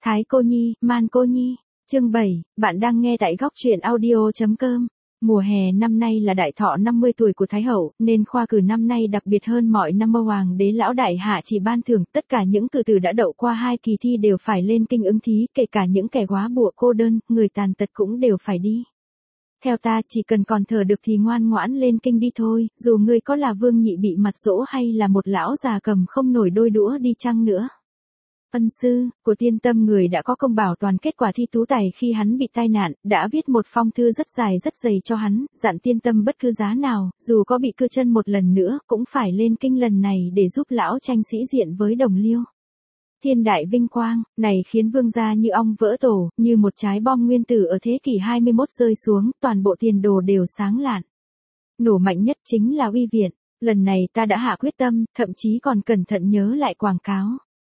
Thái cô nhi, man cô nhi. Chương 7, bạn đang nghe tại góc truyện audio.com. Mùa hè năm nay là đại thọ 50 tuổi của Thái hậu, nên khoa cử năm nay đặc biệt hơn mọi năm. Mơ Hoàng đế lão đại hạ chỉ ban thưởng, tất cả những cử tử đã đậu qua 2 kỳ thi đều phải lên kinh ứng thí, kể cả những kẻ góa bụa cô đơn, người tàn tật cũng đều phải đi. Theo ta, chỉ cần còn thở được thì ngoan ngoãn lên kinh đi thôi, dù ngươi có là vương nhị bị mặt dỗ hay là một lão già cầm không nổi đôi đũa đi chăng nữa. Ân sư của Tiên Tâm, người đã có công bảo toàn kết quả thi tú tài khi hắn bị tai nạn, đã viết một phong thư rất dài rất dày cho hắn, dặn Tiên Tâm bất cứ giá nào, dù có bị cưa chân một lần nữa, cũng phải lên kinh lần này để giúp lão tranh sĩ diện với đồng liêu. Thiên đại vinh quang này khiến vương gia như ong vỡ tổ, như một trái bom nguyên tử ở thế kỷ 21 rơi xuống, toàn bộ tiền đồ đều sáng lạn. Nổ mạnh nhất chính là uy viện, lần này ta đã hạ quyết tâm, thậm chí còn cẩn thận nhớ lại quảng cáo.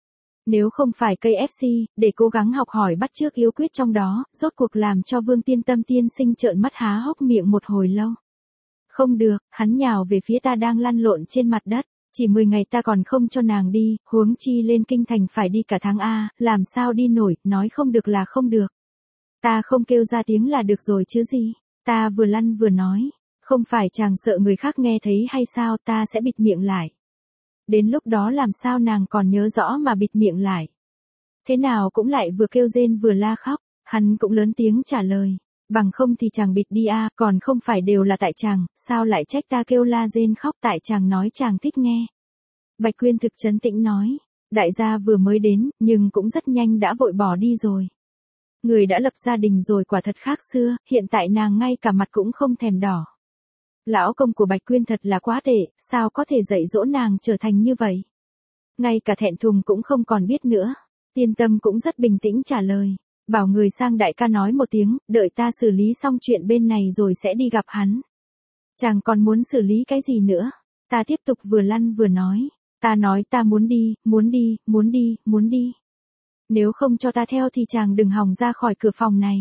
Nếu không phải KFC, để cố gắng học hỏi bắt chước yếu quyết trong đó, rốt cuộc làm cho Vương Tiên Tâm tiên sinh trợn mắt há hốc miệng một hồi lâu. Không được, hắn nhào về phía ta đang lăn lộn trên mặt đất. Chỉ 10 ngày ta còn không cho nàng đi, huống chi lên kinh thành phải đi cả tháng A, làm sao đi nổi, nói không được là không được. Ta không kêu ra tiếng là được rồi chứ gì. Ta vừa lăn vừa nói, không phải chàng sợ người khác nghe thấy hay sao, ta sẽ bịt miệng lại. Đến lúc đó làm sao nàng còn nhớ rõ mà bịt miệng lại. Thế nào cũng lại vừa kêu rên vừa la khóc, hắn cũng lớn tiếng trả lời. Bằng không thì chàng bịt đi a, còn không phải đều là tại chàng, sao lại trách ta kêu la rên khóc, tại chàng nói chàng thích nghe. Bạch Quyên thực trấn tĩnh nói, đại gia vừa mới đến, nhưng cũng rất nhanh đã vội bỏ đi rồi. Người đã lập gia đình rồi quả thật khác xưa, hiện tại nàng ngay cả mặt cũng không thèm đỏ. Lão công của Bạch Quyên thật là quá tệ, sao có thể dạy dỗ nàng trở thành như vậy. Ngay cả thẹn thùng cũng không còn biết nữa. Tiên Tâm cũng rất bình tĩnh trả lời. Bảo người sang đại ca nói một tiếng, đợi ta xử lý xong chuyện bên này rồi sẽ đi gặp hắn. Chàng còn muốn xử lý cái gì nữa? Ta tiếp tục vừa lăn vừa nói. Ta nói ta muốn đi, muốn đi, muốn đi, muốn đi. Nếu không cho ta theo thì chàng đừng hòng ra khỏi cửa phòng này.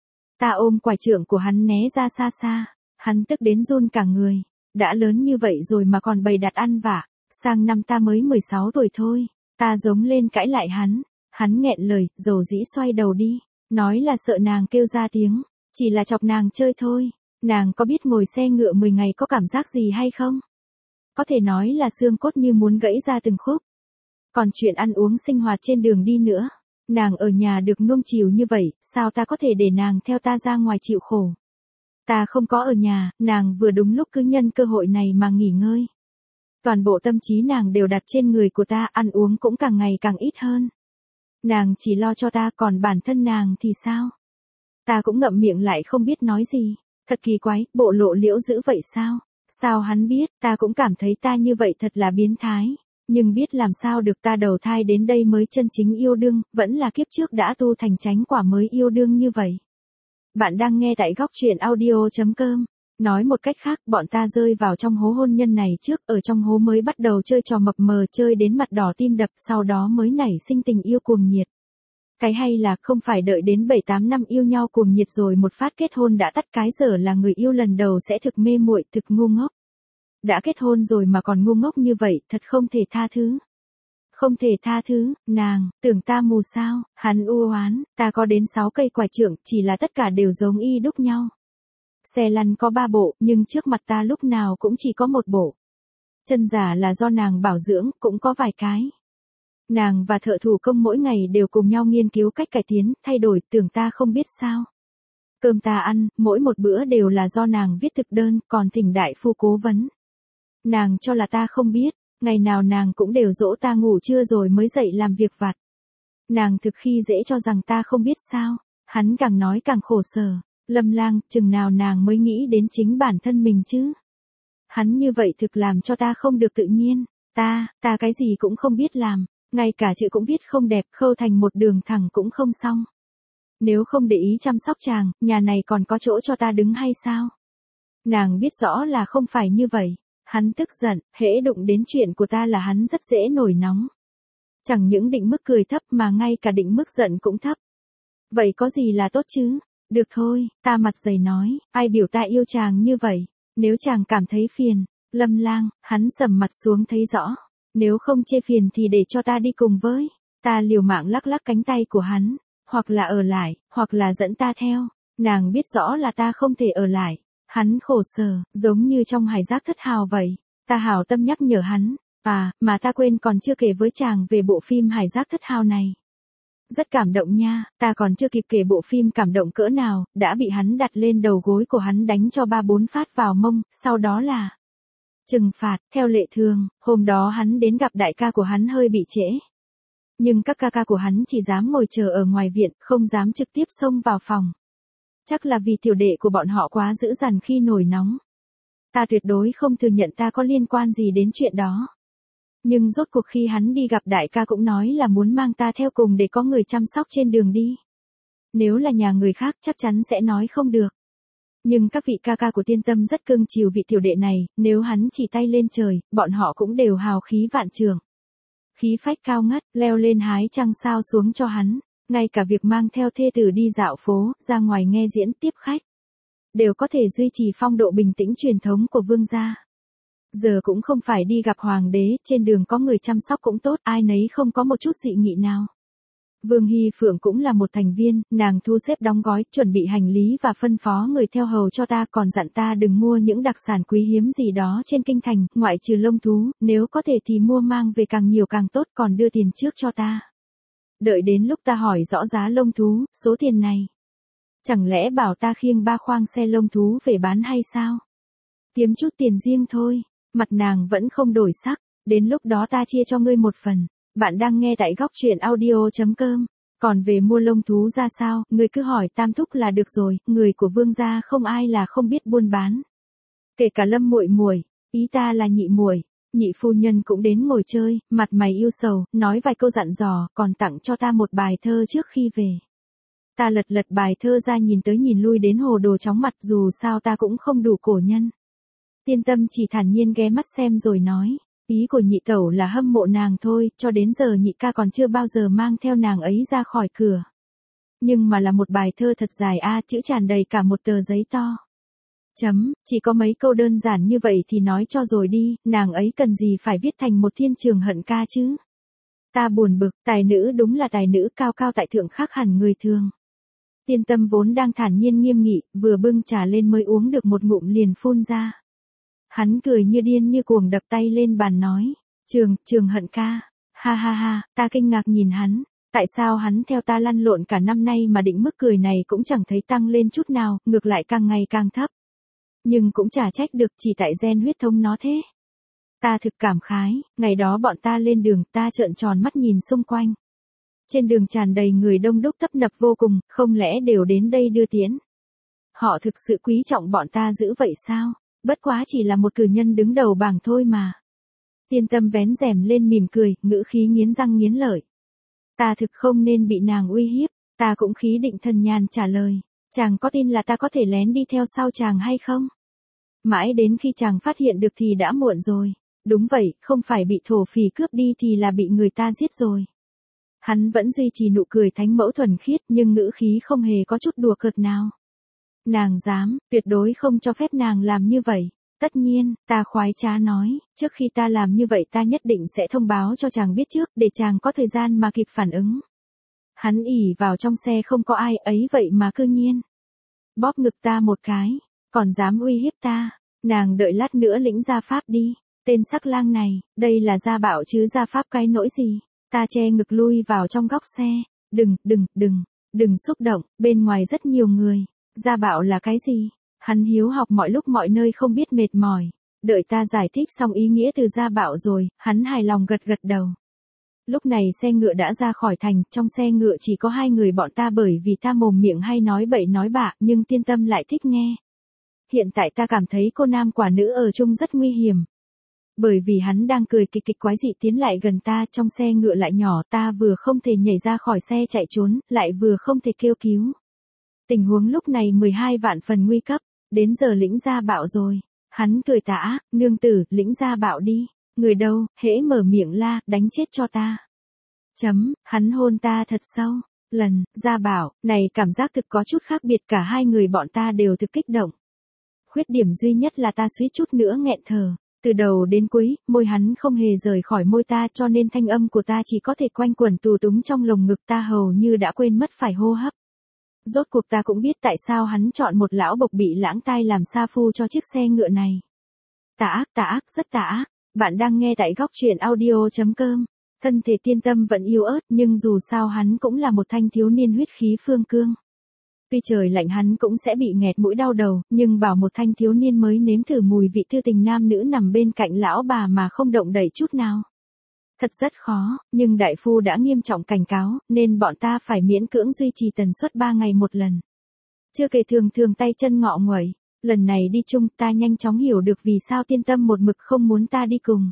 Ta ôm quải trượng của hắn né ra xa xa. Hắn tức đến run cả người. Đã lớn như vậy rồi mà còn bày đặt ăn vạ. Sang năm ta mới 16 tuổi thôi. Ta giống lên cãi lại hắn. Hắn nghẹn lời, dầu dĩ xoay đầu đi. Nói là sợ nàng kêu ra tiếng. Chỉ là chọc nàng chơi thôi. Nàng có biết ngồi xe ngựa 10 ngày có cảm giác gì hay không? Có thể nói là xương cốt như muốn gãy ra từng khúc. Còn chuyện ăn uống sinh hoạt trên đường đi nữa. Nàng ở nhà được nuông chiều như vậy, sao ta có thể để nàng theo ta ra ngoài chịu khổ? Ta không có ở nhà, nàng vừa đúng lúc cứ nhân cơ hội này mà nghỉ ngơi. Toàn bộ tâm trí nàng đều đặt trên người của ta, ăn uống cũng càng ngày càng ít hơn. Nàng chỉ lo cho ta, còn bản thân nàng thì sao? Ta cũng ngậm miệng lại không biết nói gì. Thật kỳ quái, bộ lộ liễu dữ vậy sao? Sao hắn biết, ta cũng cảm thấy ta như vậy thật là biến thái. Nhưng biết làm sao được, ta đầu thai đến đây mới chân chính yêu đương, vẫn là kiếp trước đã tu thành chánh quả mới yêu đương như vậy. Bạn đang nghe tại góc truyện audio.com. Nói một cách khác, bọn ta rơi vào trong hố hôn nhân này trước, ở trong hố mới bắt đầu chơi trò mập mờ, chơi đến mặt đỏ tim đập, sau đó mới nảy sinh tình yêu cuồng nhiệt. Cái hay là không phải đợi đến 7-8 năm yêu nhau cuồng nhiệt rồi một phát kết hôn đã tắt cái dở là người yêu lần đầu sẽ thực mê muội, thực ngu ngốc. Đã kết hôn rồi mà còn ngu ngốc như vậy, thật không thể tha thứ. Không thể tha thứ, nàng, tưởng ta mù sao, hắn u oán, ta có đến 6 cây quải trượng, chỉ là tất cả đều giống y đúc nhau. Xe lăn có 3 bộ, nhưng trước mặt ta lúc nào cũng chỉ có một bộ. Chân giả là do nàng bảo dưỡng, cũng có vài cái. Nàng và thợ thủ công mỗi ngày đều cùng nhau nghiên cứu cách cải tiến, thay đổi, tưởng ta không biết sao. Cơm ta ăn, mỗi một bữa đều là do nàng viết thực đơn, còn thỉnh đại phu cố vấn. Nàng cho là ta không biết, ngày nào nàng cũng đều dỗ ta ngủ trưa rồi mới dậy làm việc vặt. Nàng thực khi dễ cho rằng ta không biết sao, hắn càng nói càng khổ sở. Lâm Lang, chừng nào nàng mới nghĩ đến chính bản thân mình chứ? Hắn như vậy thực làm cho ta không được tự nhiên, ta cái gì cũng không biết làm, ngay cả chữ cũng viết không đẹp, khâu thành một đường thẳng cũng không xong. Nếu không để ý chăm sóc chàng, nhà này còn có chỗ cho ta đứng hay sao? Nàng biết rõ là không phải như vậy, hắn tức giận, hễ đụng đến chuyện của ta là hắn rất dễ nổi nóng. Chẳng những định mức cười thấp mà ngay cả định mức giận cũng thấp. Vậy có gì là tốt chứ? Được thôi, ta mặt dày nói, ai biểu ta yêu chàng như vậy, nếu chàng cảm thấy phiền, Lâm Lang, hắn sầm mặt xuống thấy rõ, nếu không chê phiền thì để cho ta đi cùng với. Ta liều mạng lắc lắc cánh tay của hắn, hoặc là ở lại, hoặc là dẫn ta theo. Nàng biết rõ là ta không thể ở lại. Hắn khổ sở, giống như trong Hải Giác Thất Hào vậy. Ta hảo tâm nhắc nhở hắn. À, mà ta quên còn chưa kể với chàng về bộ phim Hải Giác Thất Hào này. Rất cảm động nha, ta còn chưa kịp kể bộ phim cảm động cỡ nào, đã bị hắn đặt lên đầu gối của hắn đánh cho 3-4 phát vào mông, sau đó là trừng phạt. Theo lệ thường, hôm đó hắn đến gặp đại ca của hắn hơi bị trễ. Nhưng các ca ca của hắn chỉ dám ngồi chờ ở ngoài viện, không dám trực tiếp xông vào phòng. Chắc là vì tiểu đệ của bọn họ quá dữ dằn khi nổi nóng. Ta tuyệt đối không thừa nhận ta có liên quan gì đến chuyện đó. Nhưng rốt cuộc khi hắn đi gặp đại ca cũng nói là muốn mang ta theo cùng để có người chăm sóc trên đường đi. Nếu là nhà người khác chắc chắn sẽ nói không được. Nhưng các vị ca ca của Tiên Tâm rất cưng chiều vị tiểu đệ này, nếu hắn chỉ tay lên trời, bọn họ cũng đều hào khí vạn trường. Khí phách cao ngất, leo lên hái trăng sao xuống cho hắn, ngay cả việc mang theo thê tử đi dạo phố, ra ngoài nghe diễn tiếp khách. Đều có thể duy trì phong độ bình tĩnh truyền thống của vương gia. Giờ cũng không phải đi gặp hoàng đế, trên đường có người chăm sóc cũng tốt, ai nấy không có một chút dị nghị nào. Vương Hy Phượng cũng là một thành viên, nàng thu xếp đóng gói, chuẩn bị hành lý và phân phó người theo hầu cho ta, còn dặn ta đừng mua những đặc sản quý hiếm gì đó trên kinh thành, ngoại trừ lông thú, nếu có thể thì mua mang về càng nhiều càng tốt, còn đưa tiền trước cho ta. Đợi đến lúc ta hỏi rõ giá lông thú, số tiền này. Chẳng lẽ bảo ta khiêng 3 khoang xe lông thú về bán hay sao? Tiếm chút tiền riêng thôi, mặt nàng vẫn không đổi sắc, đến lúc đó ta chia cho ngươi một phần. Bạn đang nghe tại góc truyện audio.com. Còn về mua lông thú ra sao, ngươi cứ hỏi Tam Thúc là được rồi, người của vương gia không ai là không biết buôn bán. Kể cả Lâm muội muội, ý ta là nhị muội, nhị phu nhân cũng đến ngồi chơi, mặt mày yêu sầu, nói vài câu dặn dò, còn tặng cho ta một bài thơ trước khi về. Ta lật bài thơ ra nhìn tới nhìn lui đến hồ đồ chóng mặt, dù sao ta cũng không đủ cổ nhân. Tiên Tâm chỉ thản nhiên ghé mắt xem rồi nói. Ý của nhị tẩu là hâm mộ nàng thôi, cho đến giờ nhị ca còn chưa bao giờ mang theo nàng ấy ra khỏi cửa. Nhưng mà là một bài thơ thật dài chữ tràn đầy cả một tờ giấy to. Chỉ có mấy câu đơn giản như vậy thì nói cho rồi đi, nàng ấy cần gì phải viết thành một thiên trường hận ca chứ. Ta buồn bực, tài nữ đúng là tài nữ cao cao tại thượng khác hẳn người thường. Tiên Tâm vốn đang thản nhiên nghiêm nghị, vừa bưng trà lên mới uống được một ngụm liền phun ra. Hắn cười như điên như cuồng đập tay lên bàn nói, trường hận ca, ha ha ha, ta kinh ngạc nhìn hắn, tại sao hắn theo ta lăn lộn cả năm nay mà định mức cười này cũng chẳng thấy tăng lên chút nào, ngược lại càng ngày càng thấp. Nhưng cũng chả trách được, chỉ tại gen huyết thống nó thế. Ta thực cảm khái, ngày đó bọn ta lên đường, ta trợn tròn mắt nhìn xung quanh. Trên đường tràn đầy người đông đúc tấp nập vô cùng, không lẽ đều đến đây đưa tiễn. Họ thực sự quý trọng bọn ta dữ vậy sao? Bất quá chỉ là một cử nhân đứng đầu bảng thôi mà. Tiên Tâm vén rèm lên mỉm cười, ngữ khí nghiến răng nghiến lợi. Ta thực không nên bị nàng uy hiếp, ta cũng khí định thần nhàn trả lời. Chàng có tin là ta có thể lén đi theo sau chàng hay không? Mãi đến khi chàng phát hiện được thì đã muộn rồi. Đúng vậy, không phải bị thổ phỉ cướp đi thì là bị người ta giết rồi. Hắn vẫn duy trì nụ cười thánh mẫu thuần khiết nhưng ngữ khí không hề có chút đùa cợt nào. Nàng dám, tuyệt đối không cho phép nàng làm như vậy. Tất nhiên, ta khoái trá nói, trước khi ta làm như vậy ta nhất định sẽ thông báo cho chàng biết trước, để chàng có thời gian mà kịp phản ứng. Hắn ỉ vào trong xe không có ai ấy vậy mà cư nhiên. Bóp ngực ta một cái, còn dám uy hiếp ta, nàng đợi lát nữa lĩnh gia pháp đi, tên sắc lang này, đây là gia bảo chứ gia pháp cái nỗi gì. Ta che ngực lui vào trong góc xe, đừng xúc động, bên ngoài rất nhiều người. Gia bảo là cái gì? Hắn hiếu học mọi lúc mọi nơi không biết mệt mỏi. Đợi ta giải thích xong ý nghĩa từ gia bảo rồi, hắn hài lòng gật đầu. Lúc này xe ngựa đã ra khỏi thành, trong xe ngựa chỉ có 2 người bọn ta bởi vì ta mồm miệng hay nói bậy nói bạ, nhưng Tiên Tâm lại thích nghe. Hiện tại ta cảm thấy cô nam quả nữ ở chung rất nguy hiểm. Bởi vì hắn đang cười kịch kịch quái dị tiến lại gần ta, trong xe ngựa lại nhỏ, ta vừa không thể nhảy ra khỏi xe chạy trốn, lại vừa không thể kêu cứu. Tình huống lúc này 12 vạn phần nguy cấp, đến giờ lĩnh gia bạo rồi. Hắn cười tả, nương tử, lĩnh gia bạo đi, người đâu, hễ mở miệng la, đánh chết cho ta. Hắn hôn ta thật sâu, gia bảo, này cảm giác thực có chút khác biệt, cả 2 người bọn ta đều thực kích động. Khuyết điểm duy nhất là ta suýt chút nữa nghẹn thở. Từ đầu đến cuối, môi hắn không hề rời khỏi môi ta cho nên thanh âm của ta chỉ có thể quanh quẩn tù túng trong lồng ngực ta hầu như đã quên mất phải hô hấp. Rốt cuộc ta cũng biết tại sao hắn chọn một lão bộc bị lãng tai làm sa phu cho chiếc xe ngựa này. Tà ác, rất tà ác. Bạn đang nghe tại góc truyện audio.com. Thân thể Tiên Tâm vẫn yếu ớt nhưng dù sao hắn cũng là một thanh thiếu niên huyết khí phương cương. Tuy trời lạnh hắn cũng sẽ bị nghẹt mũi đau đầu, nhưng bảo một thanh thiếu niên mới nếm thử mùi vị thư tình nam nữ nằm bên cạnh lão bà mà không động đậy chút nào. Thật rất khó, nhưng đại phu đã nghiêm trọng cảnh cáo, nên bọn ta phải miễn cưỡng duy trì tần suất 3 ngày một lần. Chưa kể thường tay chân ngọ nguậy, lần này đi chung ta nhanh chóng hiểu được vì sao Tiên Tâm một mực không muốn ta đi cùng.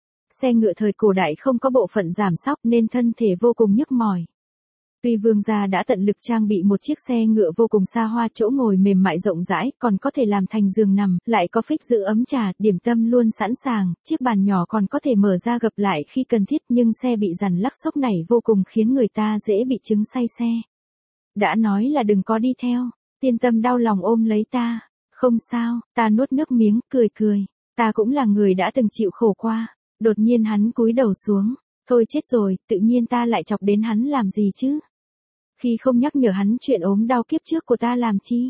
Xe ngựa thời cổ đại không có bộ phận giảm xóc nên thân thể vô cùng nhức mỏi. Tuy vương gia đã tận lực trang bị một chiếc xe ngựa vô cùng xa hoa, chỗ ngồi mềm mại rộng rãi, còn có thể làm thành giường nằm, lại có phích giữ ấm trà, điểm tâm luôn sẵn sàng, chiếc bàn nhỏ còn có thể mở ra gập lại khi cần thiết, nhưng xe bị dằn lắc xốc này vô cùng khiến người ta dễ bị chứng say xe. Đã nói là đừng có đi theo, Tiên Tâm đau lòng ôm lấy ta. Không sao, ta nuốt nước miếng, cười. Ta cũng là người đã từng chịu khổ qua. Đột nhiên hắn cúi đầu xuống. Thôi chết rồi, tự nhiên ta lại chọc đến hắn làm gì chứ? Khi không nhắc nhở hắn chuyện ốm đau kiếp trước của ta làm chi?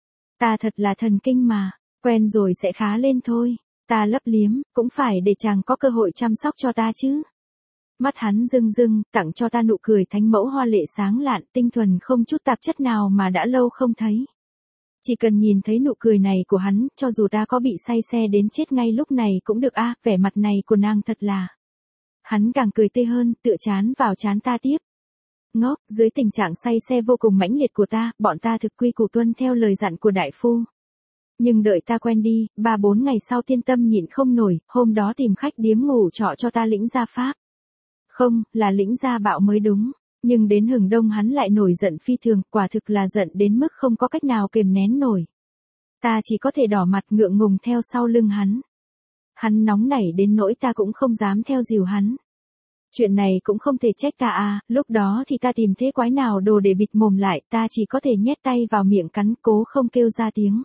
Ta thật là thần kinh mà, quen rồi sẽ khá lên thôi. Ta lấp liếm, cũng phải để chàng có cơ hội chăm sóc cho ta chứ. Mắt hắn rưng, tặng cho ta nụ cười thánh mẫu hoa lệ sáng lạn, tinh thuần không chút tạp chất nào mà đã lâu không thấy. Chỉ cần nhìn thấy nụ cười này của hắn, cho dù ta có bị say xe đến chết ngay lúc này cũng được vẻ mặt này của nàng thật là. Hắn càng cười tươi hơn, tựa chán vào chán ta tiếp. Ngốc, dưới tình trạng say xe vô cùng mãnh liệt của ta, bọn ta thực quy củ tuân theo lời dặn của đại phu. Nhưng đợi ta quen đi, 3-4 ngày sau Tiên Tâm nhịn không nổi, hôm đó tìm khách điếm ngủ trọ cho ta lĩnh gia pháp. Không, là lĩnh gia bạo mới đúng. Nhưng đến hừng đông hắn lại nổi giận phi thường, quả thực là giận đến mức không có cách nào kềm nén nổi. Ta chỉ có thể đỏ mặt ngượng ngùng theo sau lưng hắn. Hắn nóng nảy đến nỗi ta cũng không dám theo dìu hắn. Chuyện này cũng không thể trách ta lúc đó thì ta tìm thế quái nào đồ để bịt mồm lại, ta chỉ có thể nhét tay vào miệng cắn cố không kêu ra tiếng.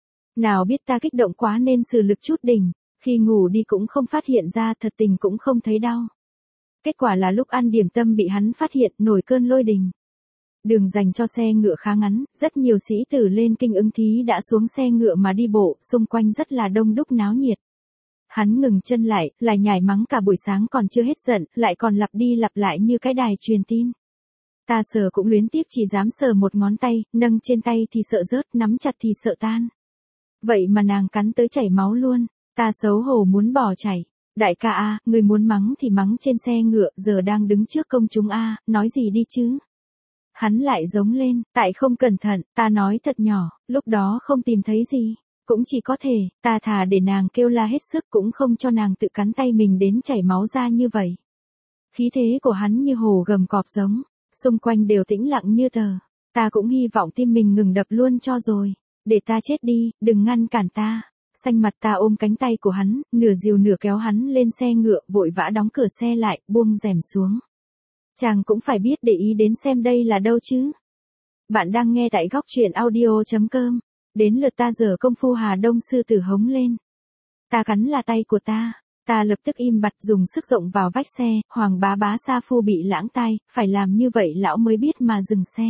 Nào biết ta kích động quá nên sử lực chút đỉnh, khi ngủ đi cũng không phát hiện ra, thật tình cũng không thấy đau. Kết quả là lúc ăn điểm tâm bị hắn phát hiện, nổi cơn lôi đình. Đường dành cho xe ngựa khá ngắn, rất nhiều sĩ tử lên kinh ứng thí đã xuống xe ngựa mà đi bộ, xung quanh rất là đông đúc náo nhiệt. Hắn ngừng chân lại, lại nhảy mắng cả buổi sáng còn chưa hết giận, lại còn lặp đi lặp lại như cái đài truyền tin. Ta sờ cũng luyến tiếc chỉ dám sờ một ngón tay, nâng trên tay thì sợ rớt, nắm chặt thì sợ tan. Vậy mà nàng cắn tới chảy máu luôn, ta xấu hổ muốn bỏ chảy. Đại ca người muốn mắng thì mắng trên xe ngựa, giờ đang đứng trước công chúng nói gì đi chứ. Hắn lại giống lên, tại không cẩn thận, ta nói thật nhỏ, lúc đó không tìm thấy gì. Cũng chỉ có thể, ta thà để nàng kêu la hết sức cũng không cho nàng tự cắn tay mình đến chảy máu ra như vậy. Khí thế của hắn như hồ gầm cọp giống, xung quanh đều tĩnh lặng như tờ. Ta cũng hy vọng tim mình ngừng đập luôn cho rồi. Để ta chết đi, đừng ngăn cản ta. Xanh mặt ta ôm cánh tay của hắn, nửa dìu nửa kéo hắn lên xe ngựa, vội vã đóng cửa xe lại, buông rèm xuống. Chàng cũng phải biết để ý đến xem đây là đâu chứ. Bạn đang nghe tại góc truyện audio.com. Đến lượt ta giở công phu Hà Đông sư tử hống lên. Ta cắn là tay của ta. Ta lập tức im bặt dùng sức rộng vào vách xe, Hoàng bá sa phu bị lãng tai, phải làm như vậy lão mới biết mà dừng xe.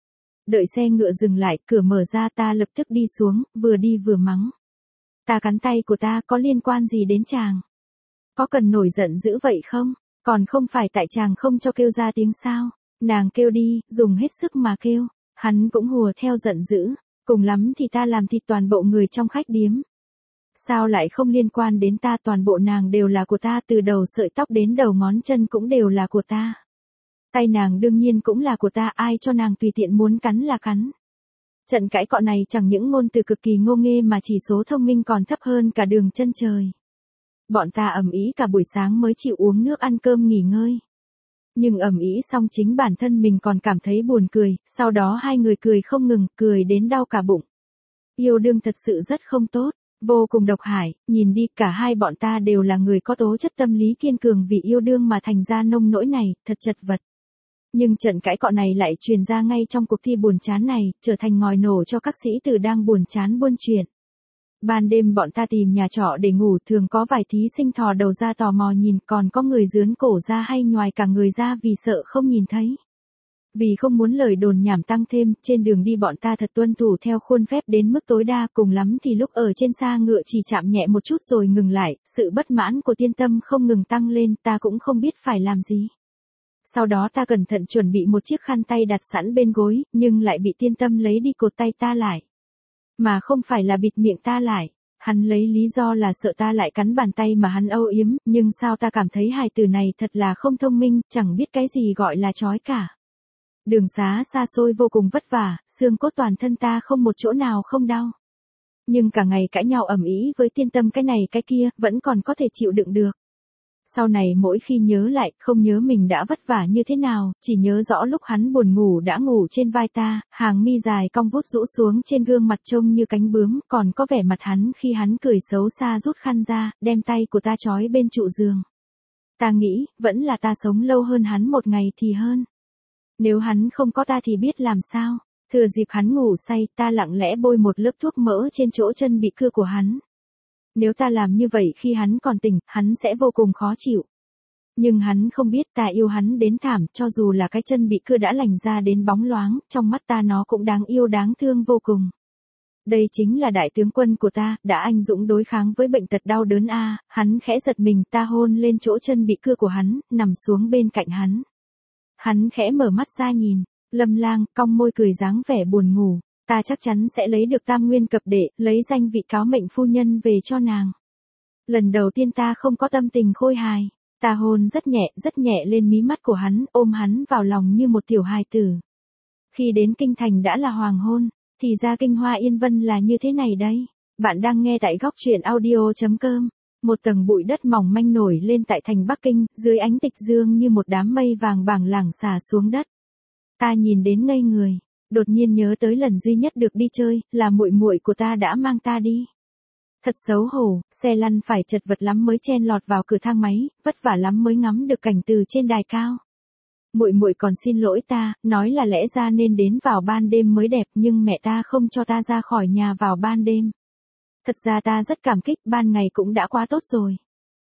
Đợi xe ngựa dừng lại, cửa mở ra ta lập tức đi xuống, vừa đi vừa mắng. Ta cắn tay của ta có liên quan gì đến chàng? Có cần nổi giận dữ vậy không? Còn không phải tại chàng không cho kêu ra tiếng sao? Nàng kêu đi, dùng hết sức mà kêu. Hắn cũng hùa theo giận dữ. Cùng lắm thì ta làm thịt toàn bộ người trong khách điếm. Sao lại không liên quan đến ta, toàn bộ nàng đều là của ta, từ đầu sợi tóc đến đầu ngón chân cũng đều là của ta. Tay nàng đương nhiên cũng là của ta, ai cho nàng tùy tiện muốn cắn là cắn. Trận cãi cọ này chẳng những ngôn từ cực kỳ ngô nghê mà chỉ số thông minh còn thấp hơn cả đường chân trời. Bọn ta ầm ĩ cả buổi sáng mới chịu uống nước ăn cơm nghỉ ngơi. Nhưng ầm ĩ xong chính bản thân mình còn cảm thấy buồn cười, sau đó hai người cười không ngừng, cười đến đau cả bụng. Yêu đương thật sự rất không tốt, vô cùng độc hại, nhìn đi cả hai bọn ta đều là người có tố chất tâm lý kiên cường vì yêu đương mà thành ra nông nỗi này, thật chật vật. Nhưng trận cãi cọ này lại truyền ra ngay trong cuộc thi buồn chán này, trở thành ngòi nổ cho các sĩ tử đang buồn chán buôn chuyện. Ban đêm bọn ta tìm nhà trọ để ngủ, thường có vài thí sinh thò đầu ra tò mò nhìn, còn có người rướn cổ ra hay nhoài cả người ra vì sợ không nhìn thấy. Vì không muốn lời đồn nhảm tăng thêm, trên đường đi bọn ta thật tuân thủ theo khuôn phép đến mức tối đa, cùng lắm thì lúc ở trên xa ngựa chỉ chạm nhẹ một chút rồi ngừng lại, sự bất mãn của Tiên Tâm không ngừng tăng lên, ta cũng không biết phải làm gì. Sau đó ta cẩn thận chuẩn bị một chiếc khăn tay đặt sẵn bên gối, nhưng lại bị Tiên Tâm lấy đi cột tay ta lại. Mà không phải là bịt miệng ta lại. Hắn lấy lý do là sợ ta lại cắn bàn tay mà hắn âu yếm, nhưng sao ta cảm thấy hài từ này thật là không thông minh, chẳng biết cái gì gọi là trói cả. Đường xá xa xôi vô cùng vất vả, xương cốt toàn thân ta không một chỗ nào không đau. Nhưng cả ngày cãi nhau ầm ĩ với Tiên Tâm cái này cái kia, vẫn còn có thể chịu đựng được. Sau này mỗi khi nhớ lại, không nhớ mình đã vất vả như thế nào, chỉ nhớ rõ lúc hắn buồn ngủ đã ngủ trên vai ta, hàng mi dài cong vút rũ xuống trên gương mặt trông như cánh bướm, còn có vẻ mặt hắn khi hắn cười xấu xa rút khăn ra, đem tay của ta trói bên trụ giường. Ta nghĩ, vẫn là ta sống lâu hơn hắn một ngày thì hơn. Nếu hắn không có ta thì biết làm sao. Thừa dịp hắn ngủ say, ta lặng lẽ bôi một lớp thuốc mỡ trên chỗ chân bị cưa của hắn. Nếu ta làm như vậy khi hắn còn tỉnh, hắn sẽ vô cùng khó chịu. Nhưng hắn không biết ta yêu hắn đến thảm, cho dù là cái chân bị cưa đã lành ra đến bóng loáng, trong mắt ta nó cũng đáng yêu đáng thương vô cùng. Đây chính là đại tướng quân của ta, đã anh dũng đối kháng với bệnh tật đau đớn a. Hắn khẽ giật mình, ta hôn lên chỗ chân bị cưa của hắn, nằm xuống bên cạnh hắn. Hắn khẽ mở mắt ra nhìn, Lâm Lang, cong môi cười dáng vẻ buồn ngủ, ta chắc chắn sẽ lấy được tam nguyên cập đệ, lấy danh vị cáo mệnh phu nhân về cho nàng. Lần đầu tiên ta không có tâm tình khôi hài, ta hôn rất nhẹ lên mí mắt của hắn, ôm hắn vào lòng như một tiểu hài tử. Khi đến kinh thành đã là hoàng hôn, thì ra kinh Hoa Yên Vân là như thế này đây. Bạn đang nghe tại góc truyện audio.com. Một tầng bụi đất mỏng manh nổi lên tại thành Bắc Kinh, dưới ánh tịch dương như một đám mây vàng bảng lảng xả xuống đất. Ta nhìn đến ngây người, đột nhiên nhớ tới lần duy nhất được đi chơi, là muội muội của ta đã mang ta đi. Thật xấu hổ, xe lăn phải chật vật lắm mới chen lọt vào cửa thang máy, vất vả lắm mới ngắm được cảnh từ trên đài cao. Muội muội còn xin lỗi ta, nói là lẽ ra nên đến vào ban đêm mới đẹp, nhưng mẹ ta không cho ta ra khỏi nhà vào ban đêm. Thật ra ta rất cảm kích, ban ngày cũng đã quá tốt rồi.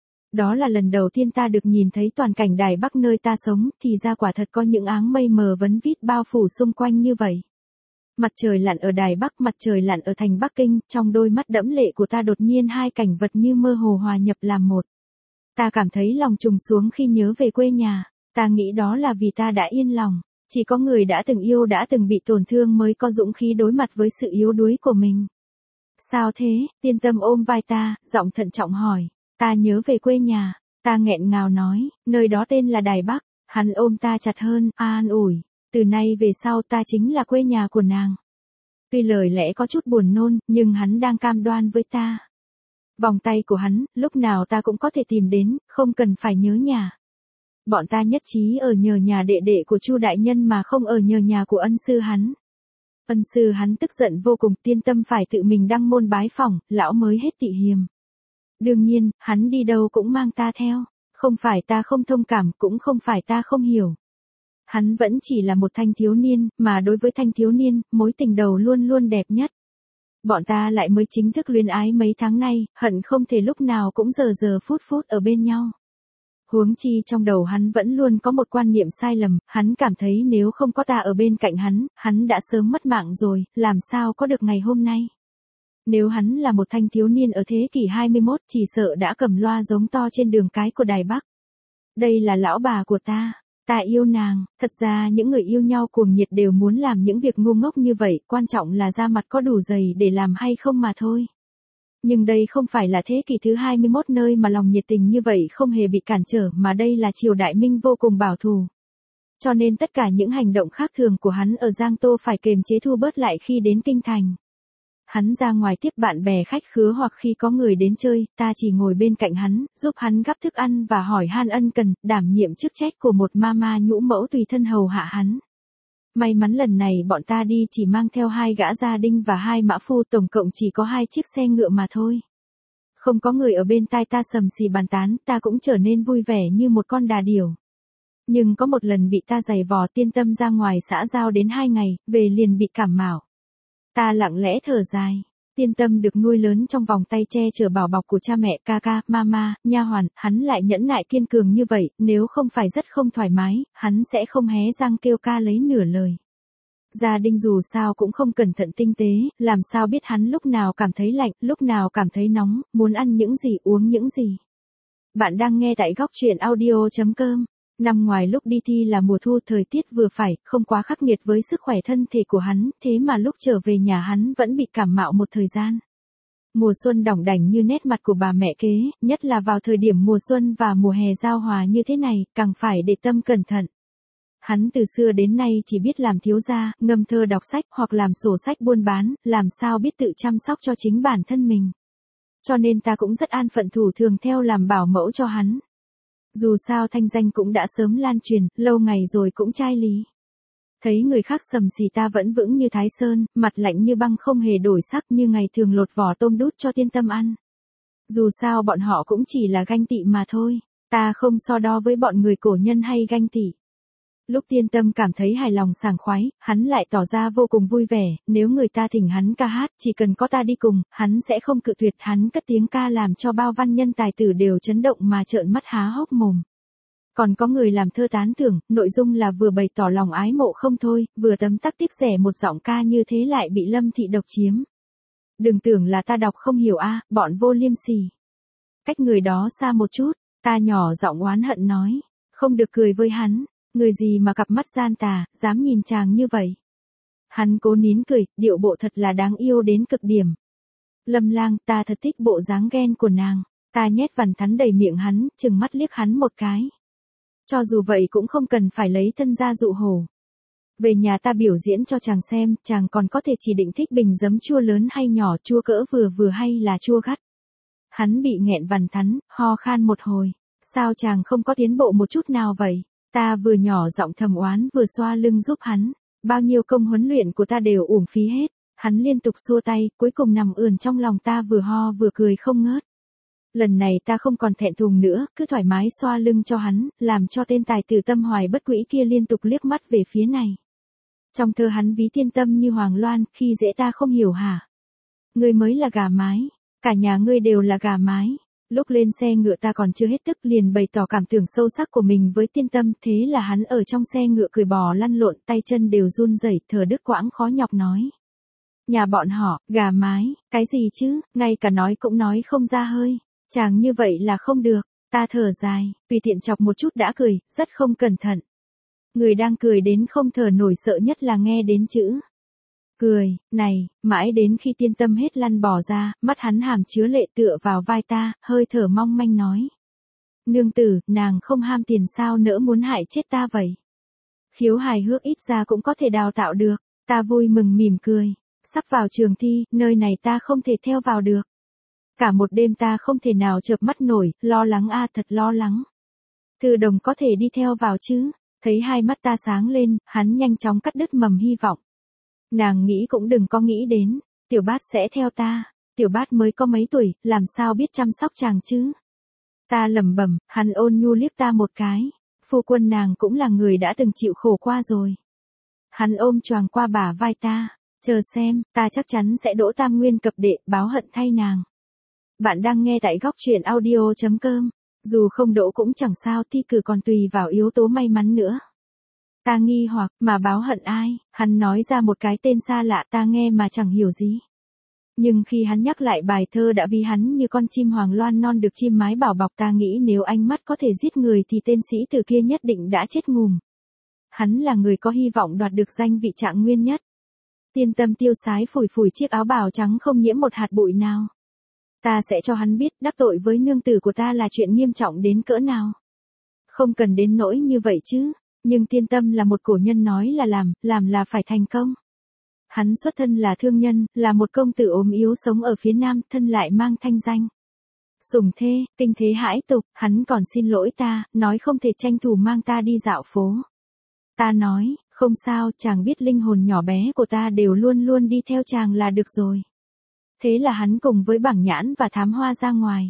Đó là lần đầu tiên ta được nhìn thấy toàn cảnh Đài Bắc nơi ta sống, thì ra quả thật có những áng mây mờ vấn vít bao phủ xung quanh như vậy. Mặt trời lặn ở Đài Bắc, mặt trời lặn ở thành Bắc Kinh, trong đôi mắt đẫm lệ của ta đột nhiên hai cảnh vật như mơ hồ hòa nhập làm một. Ta cảm thấy lòng trùng xuống khi nhớ về quê nhà, ta nghĩ đó là vì ta đã yên lòng, chỉ có người đã từng yêu đã từng bị tổn thương mới có dũng khí đối mặt với sự yếu đuối của mình. Sao thế? Tiên Tâm ôm vai ta, giọng thận trọng hỏi. Ta nhớ về quê nhà. Ta nghẹn ngào nói, nơi đó tên là Đài Bắc. Hắn ôm ta chặt hơn, an ủi. Từ nay về sau ta chính là quê nhà của nàng. Tuy lời lẽ có chút buồn nôn, nhưng hắn đang cam đoan với ta. Vòng tay của hắn, lúc nào ta cũng có thể tìm đến, không cần phải nhớ nhà. Bọn ta nhất trí ở nhờ nhà đệ đệ của Chu đại nhân mà không ở nhờ nhà của ân sư hắn. Ân sư hắn tức giận vô cùng, Tiên Tâm phải tự mình đăng môn bái phỏng, lão mới hết tị hiềm. Đương nhiên, hắn đi đâu cũng mang ta theo, không phải ta không thông cảm, cũng không phải ta không hiểu. Hắn vẫn chỉ là một thanh thiếu niên, mà đối với thanh thiếu niên, mối tình đầu luôn luôn đẹp nhất. Bọn ta lại mới chính thức luyến ái mấy tháng nay, hận không thể lúc nào cũng giờ phút ở bên nhau. Huống chi trong đầu hắn vẫn luôn có một quan niệm sai lầm, hắn cảm thấy nếu không có ta ở bên cạnh hắn đã sớm mất mạng rồi, làm sao có được ngày hôm nay. Nếu hắn là một thanh thiếu niên ở thế kỷ 21, chỉ sợ đã cầm loa giống to trên đường cái của Đài Bắc. Đây là lão bà của ta yêu nàng. Thật ra những người yêu nhau cuồng nhiệt đều muốn làm những việc ngu ngốc như vậy, quan trọng là da mặt có đủ dày để làm hay không mà thôi. Nhưng đây không phải là thế kỷ thứ 21 nơi mà lòng nhiệt tình như vậy không hề bị cản trở, mà đây là triều đại Minh vô cùng bảo thủ. Cho nên tất cả những hành động khác thường của hắn ở Giang Tô phải kiềm chế thu bớt lại khi đến kinh thành. Hắn ra ngoài tiếp bạn bè khách khứa hoặc khi có người đến chơi, ta chỉ ngồi bên cạnh hắn, giúp hắn gắp thức ăn và hỏi han ân cần, đảm nhiệm chức trách của một mama nhũ mẫu tùy thân hầu hạ hắn. May mắn lần này bọn ta đi chỉ mang theo 2 gã gia đinh và 2 mã phu, tổng cộng chỉ có 2 chiếc xe ngựa mà thôi. Không có người ở bên tai ta sầm xì bàn tán, ta cũng trở nên vui vẻ như một con đà điểu. Nhưng có một lần bị ta giày vò, Tiên Tâm ra ngoài xã giao đến 2 ngày, về liền bị cảm mạo. Ta lặng lẽ thở dài. Tiên Tâm được nuôi lớn trong vòng tay che chở bảo bọc của cha mẹ, ca ca, mama, nha hoàn, hắn lại nhẫn nại kiên cường như vậy, nếu không phải rất không thoải mái, hắn sẽ không hé răng kêu ca lấy nửa lời. Gia đình dù sao cũng không cẩn thận tinh tế, làm sao biết hắn lúc nào cảm thấy lạnh, lúc nào cảm thấy nóng, muốn ăn những gì uống những gì. Bạn đang nghe tại góc truyện audio.com. Năm ngoài lúc đi thi là mùa thu, thời tiết vừa phải, không quá khắc nghiệt với sức khỏe thân thể của hắn, thế mà lúc trở về nhà hắn vẫn bị cảm mạo một thời gian. Mùa xuân đỏng đảnh như nét mặt của bà mẹ kế, nhất là vào thời điểm mùa xuân và mùa hè giao hòa như thế này, càng phải để tâm cẩn thận. Hắn từ xưa đến nay chỉ biết làm thiếu gia, ngâm thơ đọc sách hoặc làm sổ sách buôn bán, làm sao biết tự chăm sóc cho chính bản thân mình. Cho nên ta cũng rất an phận thủ thường theo làm bảo mẫu cho hắn. Dù sao thanh danh cũng đã sớm lan truyền, lâu ngày rồi cũng chai lý. Thấy người khác sầm xì ta vẫn vững như Thái Sơn, mặt lạnh như băng không hề đổi sắc, như ngày thường lột vỏ tôm đút cho Tiên Tâm ăn. Dù sao bọn họ cũng chỉ là ganh tị mà thôi, ta không so đo với bọn người cổ nhân hay ganh tị. Lúc Tiên Tâm cảm thấy hài lòng sảng khoái, hắn lại tỏ ra vô cùng vui vẻ, nếu người ta thỉnh hắn ca hát, chỉ cần có ta đi cùng, hắn sẽ không cự tuyệt. Hắn cất tiếng ca làm cho bao văn nhân tài tử đều chấn động mà trợn mắt há hốc mồm. Còn có người làm thơ tán thưởng, nội dung là vừa bày tỏ lòng ái mộ không thôi, vừa tấm tắc tiếc rẻ, một giọng ca như thế lại bị Lâm Thị độc chiếm. Đừng tưởng là ta đọc không hiểu a, bọn vô liêm sỉ. Cách người đó xa một chút, ta nhỏ giọng oán hận nói, không được cười với hắn. Người gì mà cặp mắt gian tà, dám nhìn chàng như vậy. Hắn cố nín cười, điệu bộ thật là đáng yêu đến cực điểm. Lâm Lang, ta thật thích bộ dáng ghen của nàng. Ta nhét vằn thắn đầy miệng hắn, chừng mắt liếc hắn một cái. Cho dù vậy cũng không cần phải lấy thân ra dụ hổ. Về nhà ta biểu diễn cho chàng xem, chàng còn có thể chỉ định thích bình giấm chua lớn hay nhỏ, chua cỡ vừa vừa hay là chua gắt. Hắn bị nghẹn vằn thắn, ho khan một hồi. Sao chàng không có tiến bộ một chút nào vậy? Ta vừa nhỏ giọng thầm oán vừa xoa lưng giúp hắn. Bao nhiêu công huấn luyện của ta đều uổng phí hết. Hắn liên tục xua tay, cuối cùng nằm ườn trong lòng ta, vừa ho vừa cười không ngớt. Lần này ta không còn thẹn thùng nữa, cứ thoải mái xoa lưng cho hắn, làm cho tên tài tử tâm hoài bất quỹ kia liên tục liếc mắt về phía này. Trong thơ hắn ví Tiên Tâm như Hoàng Loan, khi dễ ta không hiểu hả? Ngươi mới là gà mái, cả nhà ngươi đều là gà mái. Lúc lên xe ngựa ta còn chưa hết tức, liền bày tỏ cảm tưởng sâu sắc của mình với Tiên Tâm, thế là hắn ở trong xe ngựa cười bò lăn lộn, tay chân đều run rẩy, thở đứt quãng khó nhọc nói. Nhà bọn họ, gà mái, cái gì chứ, ngay cả nói cũng nói không ra hơi, chàng như vậy là không được, ta thở dài, tùy tiện chọc một chút đã cười, rất không cẩn thận. Người đang cười đến không thở nổi, sợ nhất là nghe đến chữ cười, này, mãi đến khi Tiên Tâm hết lăn bò ra, mắt hắn hàm chứa lệ tựa vào vai ta, hơi thở mong manh nói. Nương tử, nàng không ham tiền sao nỡ muốn hại chết ta vậy? Khiếu hài hước ít ra cũng có thể đào tạo được, ta vui mừng mỉm cười. Sắp vào trường thi, nơi này ta không thể theo vào được. Cả một đêm ta không thể nào chợp mắt nổi, lo lắng a, thật lo lắng. Thư Đồng có thể đi theo vào chứ? Thấy hai mắt ta sáng lên, hắn nhanh chóng cắt đứt mầm hy vọng. Nàng nghĩ cũng đừng có nghĩ đến, Tiểu Bát sẽ theo ta, Tiểu Bát mới có mấy tuổi, làm sao biết chăm sóc chàng chứ? Ta lẩm bẩm, hắn ôn nhu liếc ta một cái, phu quân nàng cũng là người đã từng chịu khổ qua rồi. Hắn ôm choàng qua bả vai ta, chờ xem, ta chắc chắn sẽ đỗ tam nguyên cập đệ, báo hận thay nàng. Bạn đang nghe tại góc truyện audio.com, dù không đỗ cũng chẳng sao, thi cử còn tùy vào yếu tố may mắn nữa. Ta nghi hoặc, mà báo hận ai? Hắn nói ra một cái tên xa lạ ta nghe mà chẳng hiểu gì. Nhưng khi hắn nhắc lại bài thơ đã ví hắn như con chim hoàng loan non được chim mái bảo bọc, ta nghĩ nếu ánh mắt có thể giết người thì tên sĩ tử kia nhất định đã chết ngùm. Hắn là người có hy vọng đoạt được danh vị trạng nguyên nhất. Tiên Tâm tiêu sái phủi phủi chiếc áo bào trắng không nhiễm một hạt bụi nào. Ta sẽ cho hắn biết đắc tội với nương tử của ta là chuyện nghiêm trọng đến cỡ nào. Không cần đến nỗi như vậy chứ. Nhưng Tiên Tâm là một cổ nhân nói là làm là phải thành công. Hắn xuất thân là thương nhân, là một công tử ốm yếu sống ở phía Nam, thân lại mang thanh danh. Sủng thê, kinh thế hãi tục, hắn còn xin lỗi ta, nói không thể tranh thủ mang ta đi dạo phố. Ta nói, không sao, chàng biết linh hồn nhỏ bé của ta đều luôn luôn đi theo chàng là được rồi. Thế là hắn cùng với Bảng Nhãn và Thám Hoa ra ngoài.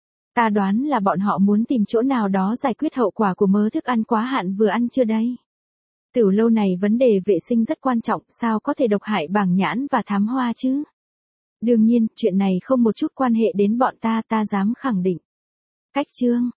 Ta đoán là bọn họ muốn tìm chỗ nào đó giải quyết hậu quả của mớ thức ăn quá hạn vừa ăn chưa đây. Tiểu lâu này vấn đề vệ sinh rất quan trọng, sao có thể độc hại Bảng Nhãn và Thám Hoa chứ? Đương nhiên, chuyện này không một chút quan hệ đến bọn ta dám khẳng định. Cách chương.